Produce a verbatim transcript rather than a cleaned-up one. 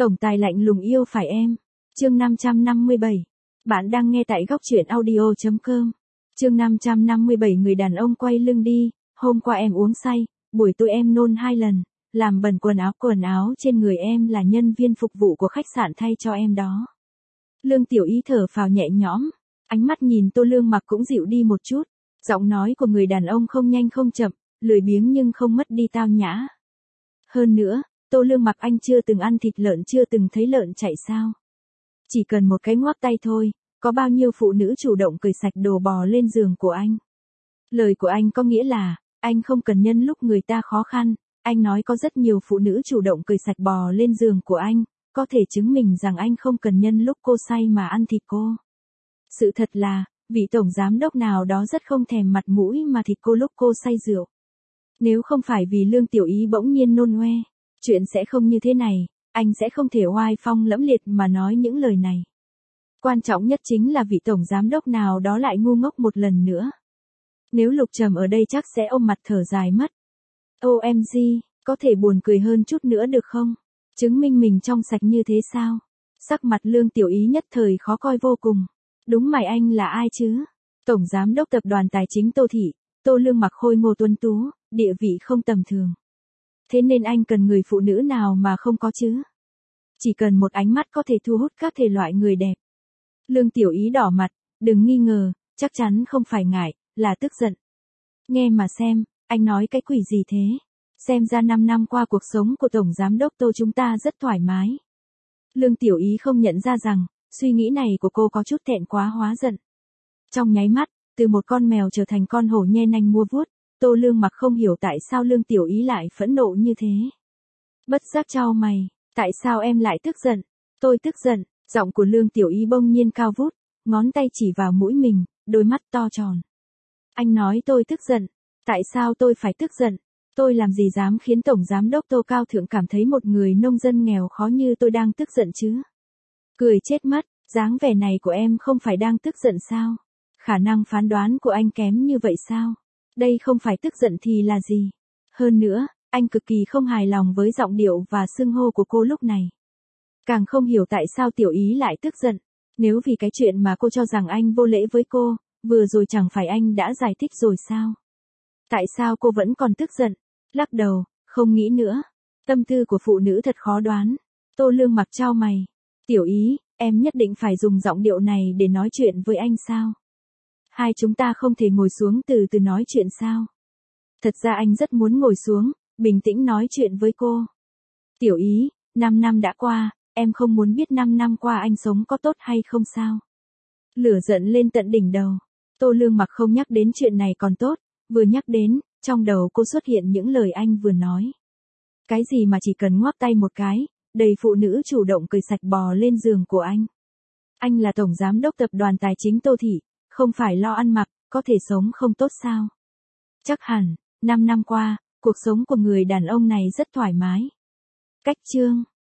Tổng tài lạnh lùng yêu phải em. Chương năm trăm năm mươi bảy. Bạn đang nghe tại góc truyện audio chấm com. Chương năm trăm năm mươi bảy người đàn ông quay lưng đi, hôm qua em uống say, buổi tối em nôn hai lần, làm bẩn quần áo quần áo trên người em là nhân viên phục vụ của khách sạn thay cho em đó. Lương Tiểu Ý thở phào nhẹ nhõm, ánh mắt nhìn Tô Lương Mặc cũng dịu đi một chút, giọng nói của người đàn ông không nhanh không chậm, lười biếng nhưng không mất đi tao nhã. Hơn nữa, Tô Lương Mặc anh chưa từng ăn thịt lợn, chưa từng thấy lợn chạy sao. Chỉ cần một cái ngoắc tay thôi, có bao nhiêu phụ nữ chủ động cởi sạch đồ bò lên giường của anh. Lời của anh có nghĩa là, anh không cần nhân lúc người ta khó khăn, anh nói có rất nhiều phụ nữ chủ động cởi sạch bò lên giường của anh, có thể chứng minh rằng anh không cần nhân lúc cô say mà ăn thịt cô. Sự thật là, vị tổng giám đốc nào đó rất không thèm mặt mũi mà thịt cô lúc cô say rượu. Nếu không phải vì Lương Tiểu Ý bỗng nhiên nôn oe, chuyện sẽ không như thế này, anh sẽ không thể oai phong lẫm liệt mà nói những lời này. Quan trọng nhất chính là vị tổng giám đốc nào đó lại ngu ngốc một lần nữa. Nếu Lục Trầm ở đây chắc sẽ ôm mặt thở dài mất. ô em giê, có thể buồn cười hơn chút nữa được không? Chứng minh mình trong sạch như thế sao? Sắc mặt Lương Tiểu Ý nhất thời khó coi vô cùng. Đúng mày, anh là ai chứ? Tổng giám đốc tập đoàn tài chính Tô Thị, Tô Lương Mặc khôi ngô tuấn tú, địa vị không tầm thường. Thế nên anh cần người phụ nữ nào mà không có chứ? Chỉ cần một ánh mắt có thể thu hút các thể loại người đẹp. Lương Tiểu Ý đỏ mặt, đừng nghi ngờ, chắc chắn không phải ngại, là tức giận. Nghe mà xem, anh nói cái quỷ gì thế? Xem ra năm năm qua cuộc sống của Tổng Giám đốc Tô chúng ta rất thoải mái. Lương Tiểu Ý không nhận ra rằng, suy nghĩ này của cô có chút thẹn quá hóa giận. Trong nháy mắt, từ một con mèo trở thành con hổ nhe nanh mua vuốt, Tô Lương Mặc không hiểu tại sao Lương Tiểu Ý lại phẫn nộ như thế. Bất giác chau mày, tại sao em lại tức giận? Tôi tức giận, giọng của Lương Tiểu Ý bỗng nhiên cao vút, ngón tay chỉ vào mũi mình, đôi mắt to tròn. Anh nói tôi tức giận, tại sao tôi phải tức giận? Tôi làm gì dám khiến Tổng Giám đốc Tô Cao Thượng cảm thấy một người nông dân nghèo khó như tôi đang tức giận chứ? Cười chết mất, dáng vẻ này của em không phải đang tức giận sao? Khả năng phán đoán của anh kém như vậy sao? Đây không phải tức giận thì là gì? Hơn nữa, anh cực kỳ không hài lòng với giọng điệu và xưng hô của cô lúc này. Càng không hiểu tại sao Tiểu Ý lại tức giận. Nếu vì cái chuyện mà cô cho rằng anh vô lễ với cô, vừa rồi chẳng phải anh đã giải thích rồi sao? Tại sao cô vẫn còn tức giận? Lắc đầu, không nghĩ nữa. Tâm tư của phụ nữ thật khó đoán. Tô Lương Mặc chau mày. Tiểu Ý, em nhất định phải dùng giọng điệu này để nói chuyện với anh sao? Hai chúng ta không thể ngồi xuống từ từ nói chuyện sao? Thật ra anh rất muốn ngồi xuống, bình tĩnh nói chuyện với cô. Tiểu Ý, năm năm đã qua, em không muốn biết năm năm qua anh sống có tốt hay không sao? Lửa giận lên tận đỉnh đầu. Tô Lương Mặc không nhắc đến chuyện này còn tốt, vừa nhắc đến, trong đầu cô xuất hiện những lời anh vừa nói. Cái gì mà chỉ cần ngoắc tay một cái, đầy phụ nữ chủ động cởi sạch bò lên giường của anh. Anh là Tổng Giám đốc Tập đoàn Tài chính Tô Thị, không phải lo ăn mặc, có thể sống không tốt sao? Chắc hẳn, năm năm qua, cuộc sống của người đàn ông này rất thoải mái. Cách chương